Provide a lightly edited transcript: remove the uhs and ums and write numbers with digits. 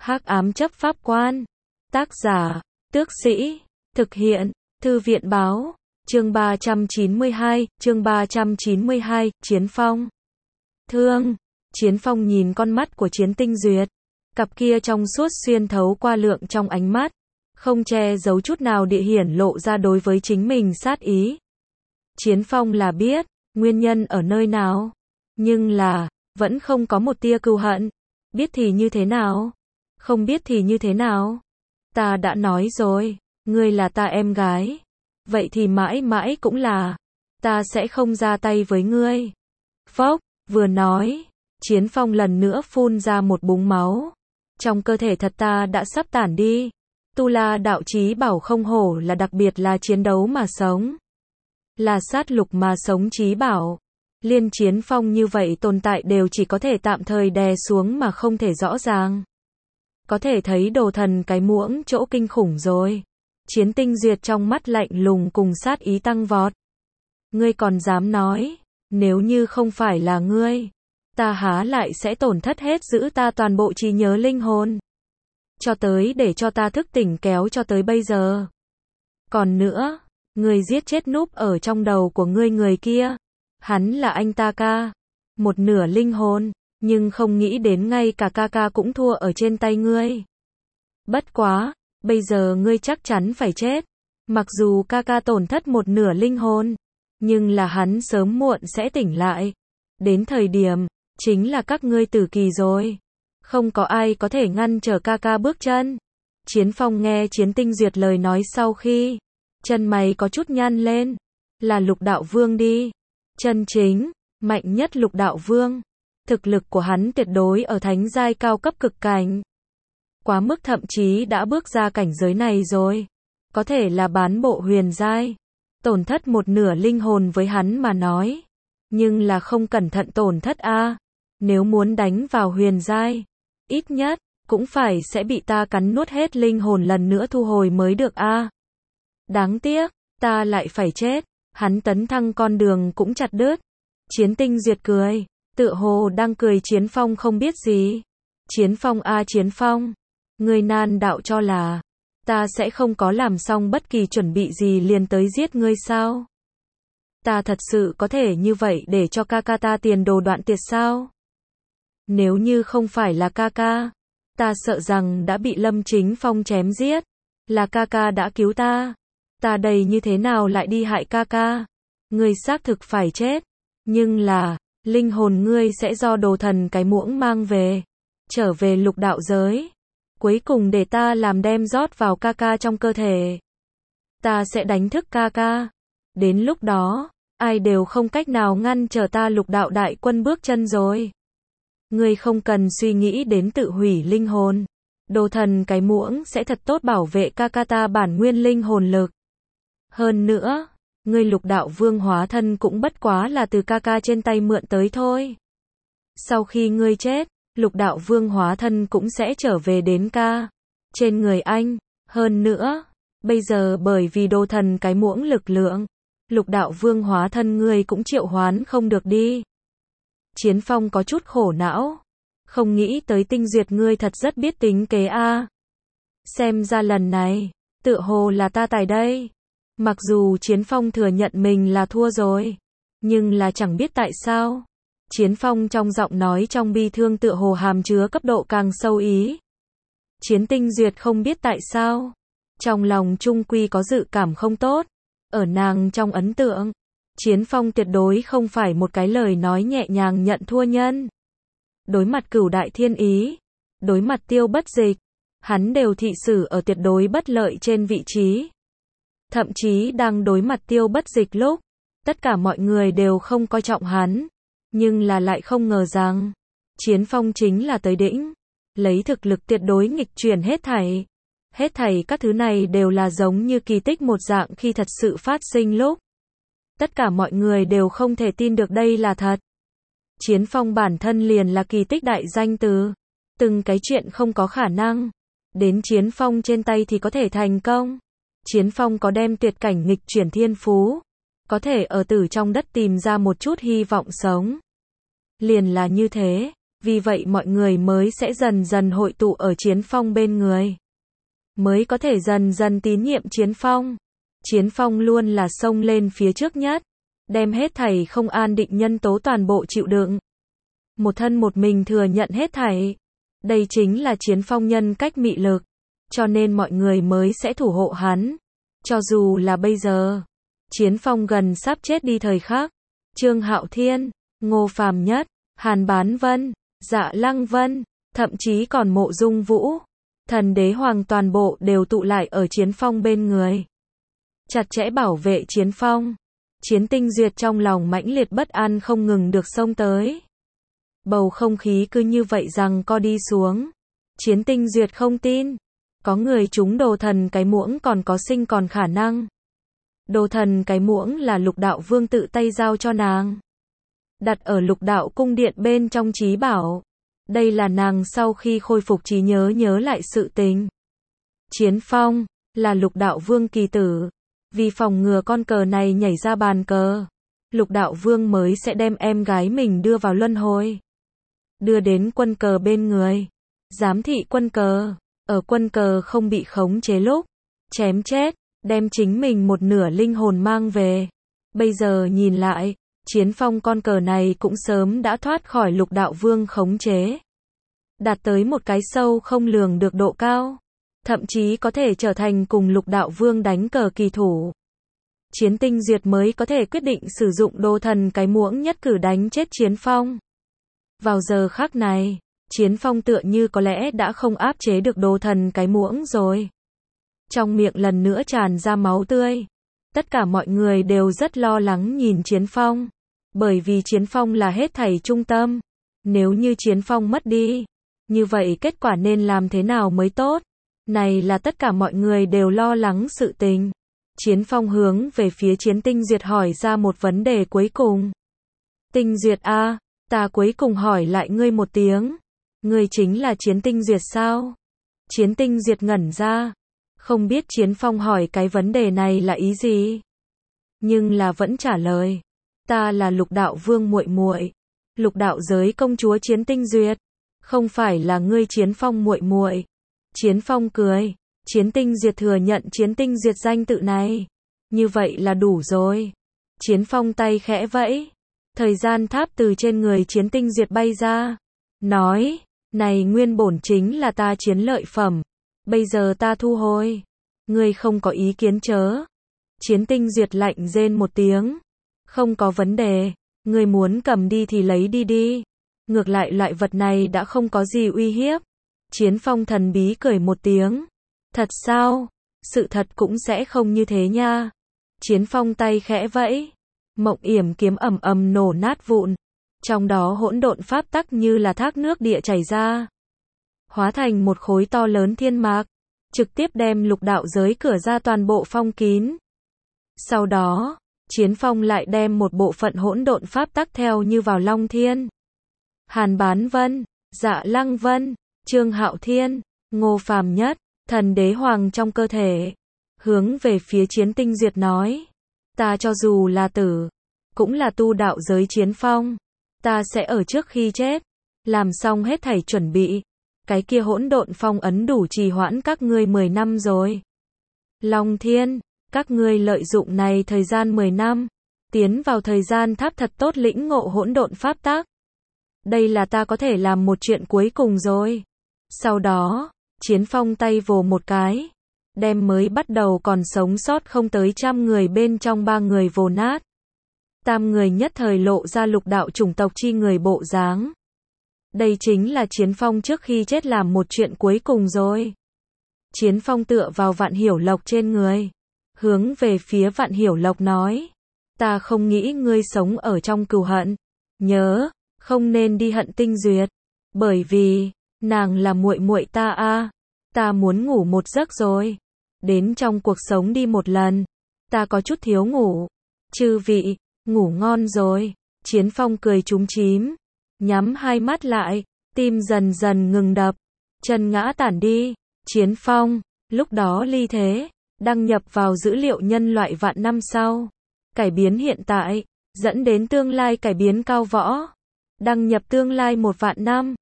Hắc ám chấp pháp quan. Tác giả, Tước Sĩ. Thực hiện, Thư viện báo. Chương 392, Chiến Phong. Thương. Chiến Phong nhìn con mắt của Chiến Tinh Duyệt. Cặp kia trong suốt xuyên thấu qua lượng trong ánh mắt. Không che giấu chút nào địa hiển lộ ra đối với chính mình sát ý. Chiến Phong là biết, nguyên nhân ở nơi nào. Nhưng là, vẫn không có một tia cừu hận. Biết thì như thế nào? Không biết thì như thế nào? Ta đã nói rồi, ngươi là ta em gái. Vậy thì mãi mãi cũng là. Ta sẽ không ra tay với ngươi. Phốc, vừa nói, Chiến Phong lần nữa phun ra một búng máu. Trong cơ thể thật ta đã sắp tản đi. Tu La đạo chí bảo không hổ là đặc biệt là chiến đấu mà sống. Là sát lục mà sống chí bảo. Liên Chiến Phong như vậy tồn tại đều chỉ có thể tạm thời đè xuống mà không thể rõ ràng. Có thể thấy đồ thần cái muỗng chỗ kinh khủng rồi. Chiến Tinh Duyệt trong mắt lạnh lùng cùng sát ý tăng vọt. Ngươi còn dám nói, nếu như không phải là ngươi, ta há lại sẽ tổn thất hết giữ ta toàn bộ trí nhớ linh hồn. Cho tới để cho ta thức tỉnh kéo cho tới bây giờ. Còn nữa, ngươi giết chết núp ở trong đầu của ngươi người kia. Hắn là anh ta ca. Một nửa linh hồn, nhưng không nghĩ đến ngay cả ca ca cũng thua ở trên tay ngươi. Bất quá, bây giờ ngươi chắc chắn phải chết. Mặc dù ca ca tổn thất một nửa linh hồn, nhưng là hắn sớm muộn sẽ tỉnh lại. Đến thời điểm, chính là các ngươi tử kỳ rồi. Không có ai có thể ngăn trở ca ca bước chân. Chiến Phong nghe Chiến Tinh Duyệt lời nói sau khi, chân mày có chút nhăn lên. Là Lục Đạo Vương đi. Chân chính, mạnh nhất Lục Đạo Vương. Thực lực của hắn tuyệt đối ở thánh giai cao cấp cực cảnh. Quá mức thậm chí đã bước ra cảnh giới này rồi. Có thể là bán bộ huyền giai. Tổn thất một nửa linh hồn với hắn mà nói. Nhưng là không cẩn thận tổn thất a. Nếu muốn đánh vào huyền giai, ít nhất, cũng phải sẽ bị ta cắn nuốt hết linh hồn lần nữa thu hồi mới được a. Đáng tiếc, ta lại phải chết. Hắn tấn thăng con đường cũng chặt đứt. Chiến Tinh Duyệt cười. Tựa hồ đang cười Chiến Phong không biết gì. Chiến Phong a Chiến Phong. Ngươi nan đạo cho là ta sẽ không có làm xong bất kỳ chuẩn bị gì liền tới giết ngươi sao? Ta thật sự có thể như vậy để cho ca ca ta tiền đồ đoạn tiệt sao? Nếu như không phải là ca ca, ta sợ rằng đã bị Lâm Chính Phong chém giết. Là ca ca đã cứu ta. Ta đây như thế nào lại đi hại ca ca? Ngươi xác thực phải chết. Nhưng là, linh hồn ngươi sẽ do đồ thần cái muỗng mang về. Trở về lục đạo giới. Cuối cùng để ta làm đem rót vào ca ca trong cơ thể. Ta sẽ đánh thức ca ca. Đến lúc đó, ai đều không cách nào ngăn trở ta lục đạo đại quân bước chân rồi. Ngươi không cần suy nghĩ đến tự hủy linh hồn. Đồ thần cái muỗng sẽ thật tốt bảo vệ ca ca ta bản nguyên linh hồn lực. Hơn nữa, ngươi lục đạo vương hóa thân cũng bất quá là từ ca ca trên tay mượn tới thôi. Sau khi ngươi chết, lục đạo vương hóa thân cũng sẽ trở về đến ca. Trên người anh, hơn nữa, bây giờ bởi vì đồ thần cái muỗng lực lượng, lục đạo vương hóa thân ngươi cũng triệu hoán không được đi. Chiến Phong có chút khổ não. Không nghĩ tới Tinh Duyệt ngươi thật rất biết tính kế a. Xem ra lần này, tựa hồ là ta tài đây. Mặc dù Chiến Phong thừa nhận mình là thua rồi, nhưng là chẳng biết tại sao. Chiến Phong trong giọng nói trong bi thương tựa hồ hàm chứa cấp độ càng sâu ý. Chiến Tinh Duyệt không biết tại sao. Trong lòng trung quy có dự cảm không tốt. Ở nàng trong ấn tượng, Chiến Phong tuyệt đối không phải một cái lời nói nhẹ nhàng nhận thua nhân. Đối mặt Cửu Đại Thiên Ý, đối mặt Tiêu Bất Dịch, hắn đều thị xử ở tuyệt đối bất lợi trên vị trí. Thậm chí đang đối mặt Tiêu Bất Dịch lúc, tất cả mọi người đều không coi trọng hắn. Nhưng là lại không ngờ rằng, Chiến Phong chính là tới đỉnh, lấy thực lực tuyệt đối nghịch chuyển hết thảy. Hết thảy các thứ này đều là giống như kỳ tích một dạng khi thật sự phát sinh lúc. Tất cả mọi người đều không thể tin được đây là thật. Chiến Phong bản thân liền là kỳ tích đại danh từ. Từng cái chuyện không có khả năng, đến Chiến Phong trên tay thì có thể thành công. Chiến Phong có đem tuyệt cảnh nghịch chuyển thiên phú, có thể ở tử trong đất tìm ra một chút hy vọng sống. Liền là như thế, Vì vậy mọi người mới sẽ dần dần hội tụ ở Chiến Phong bên người. Mới có thể dần dần tín nhiệm Chiến Phong. Chiến Phong luôn là xông lên phía trước nhất. Đem hết thảy không an định nhân tố toàn bộ chịu đựng. Một thân một mình thừa nhận hết thảy. Đây chính là Chiến Phong nhân cách mị lực. Cho nên mọi người mới sẽ thủ hộ hắn. Cho dù là bây giờ. Chiến Phong gần sắp chết đi thời khắc. Trương Hạo Thiên, Ngô Phàm Nhất, Hàn Bán Vân, Dạ Lăng Vân, thậm chí còn Mộ Dung Vũ, Thần Đế Hoàng toàn bộ đều tụ lại ở Chiến Phong bên người. Chặt chẽ bảo vệ Chiến Phong. Chiến Tinh Duyệt trong lòng mãnh liệt bất an không ngừng được xông tới. Bầu không khí cứ như vậy rằng co đi xuống. Chiến Tinh Duyệt không tin. Có người trúng đồ thần cái muỗng còn có sinh còn khả năng. Đồ thần cái muỗng là Lục Đạo Vương tự tay giao cho nàng. Đặt ở Lục Đạo cung điện bên trong trí bảo. Đây là nàng sau khi khôi phục trí nhớ lại sự tình. Chiến Phong là Lục Đạo Vương kỳ tử. Vì phòng ngừa con cờ này nhảy ra bàn cờ, Lục Đạo Vương mới sẽ đem em gái mình đưa vào luân hồi. Đưa đến quân cờ bên người. Giám thị quân cờ. Ở quân cờ không bị khống chế lúc chém chết, đem chính mình một nửa linh hồn mang về. Bây giờ nhìn lại, Chiến Phong con cờ này cũng sớm đã thoát khỏi Lục Đạo Vương khống chế. Đạt tới một cái sâu không lường được độ cao. Thậm chí có thể trở thành cùng Lục Đạo Vương đánh cờ kỳ thủ. Chiến Tinh Duyệt mới có thể quyết định sử dụng đồ thần cái muỗng nhất cử đánh chết Chiến Phong. Vào giờ khắc này, Chiến Phong tựa như có lẽ đã không áp chế được đồ thần cái muỗng rồi. Trong miệng lần nữa tràn ra máu tươi. Tất cả mọi người đều rất lo lắng nhìn Chiến Phong. Bởi vì Chiến Phong là hết thảy trung tâm. Nếu như Chiến Phong mất đi, như vậy kết quả nên làm thế nào mới tốt? Này là tất cả mọi người đều lo lắng sự tình. Chiến Phong hướng về phía Chiến Tinh Duyệt hỏi ra một vấn đề cuối cùng. Tinh Duyệt a, ta cuối cùng hỏi lại ngươi một tiếng. Ngươi chính là Chiến Tinh Duyệt sao? Chiến Tinh Duyệt ngẩn ra. Không biết Chiến Phong hỏi cái vấn đề này là ý gì. Nhưng là vẫn trả lời. Ta là Lục Đạo Vương muội muội. Lục đạo giới công chúa Chiến Tinh Duyệt. Không phải là ngươi Chiến Phong muội muội. Chiến Phong cười. Chiến Tinh Duyệt thừa nhận Chiến Tinh Duyệt danh tự này. Như vậy là đủ rồi. Chiến Phong tay khẽ vẫy. Thời gian tháp từ trên người Chiến Tinh Duyệt bay ra. Nói, này nguyên bổn chính là ta chiến lợi phẩm. Bây giờ ta thu hồi. Ngươi không có ý kiến chớ. Chiến Tinh Duyệt lạnh rên một tiếng. Không có vấn đề. Ngươi muốn cầm đi thì lấy đi đi. Ngược lại loại vật này đã không có gì uy hiếp. Chiến Phong thần bí cười một tiếng. Thật sao? Sự thật cũng sẽ không như thế nha. Chiến Phong tay khẽ vẫy. Mộng yểm kiếm ầm ầm nổ nát vụn. Trong đó hỗn độn pháp tắc như là thác nước địa chảy ra. Hóa thành một khối to lớn thiên mạc. Trực tiếp đem lục đạo giới cửa ra toàn bộ phong kín. Sau đó, Chiến Phong lại đem một bộ phận hỗn độn pháp tắc theo như vào Long Thiên. Hàn Bán Vân, Dạ Lăng Vân, Trương Hạo Thiên, Ngô Phàm Nhất, Thần Đế Hoàng trong cơ thể. Hướng về phía Chiến Tinh Duyệt nói. Ta cho dù là tử, cũng là tu đạo giới Chiến Phong. Ta sẽ ở trước khi chết. Làm xong hết thảy chuẩn bị. Cái kia hỗn độn phong ấn đủ trì hoãn các ngươi 10 năm rồi. Long Thiên, các ngươi lợi dụng này thời gian 10 năm. Tiến vào thời gian tháp thật tốt lĩnh ngộ hỗn độn pháp tắc. Đây là ta có thể làm một chuyện cuối cùng rồi. Sau đó, Chiến Phong tay vồ một cái. Đem mới bắt đầu còn sống sót không tới 100 người bên trong 3 người vồ nát. 8 người nhất thời lộ ra lục đạo chủng tộc chi người bộ dáng. Đây chính là Chiến Phong trước khi chết làm một chuyện cuối cùng rồi. Chiến Phong tựa vào Vạn Hiểu Lộc trên người. Hướng về phía Vạn Hiểu Lộc nói. Ta không nghĩ ngươi sống ở trong cừu hận. Nhớ, không nên đi hận Tinh Duyệt. Bởi vì, nàng là muội muội ta a. Ta muốn ngủ một giấc rồi. Đến trong cuộc sống đi một lần. Ta có chút thiếu ngủ. Chư vị, ngủ ngon rồi. Chiến Phong cười chúm chím. Nhắm hai mắt lại. Tim dần dần ngừng đập. Chân ngã tản đi. Chiến Phong, lúc đó ly thế. Đăng nhập vào dữ liệu nhân loại vạn năm sau. Cải biến hiện tại. Dẫn đến tương lai cải biến cao võ. Đăng nhập tương lai 1 vạn năm.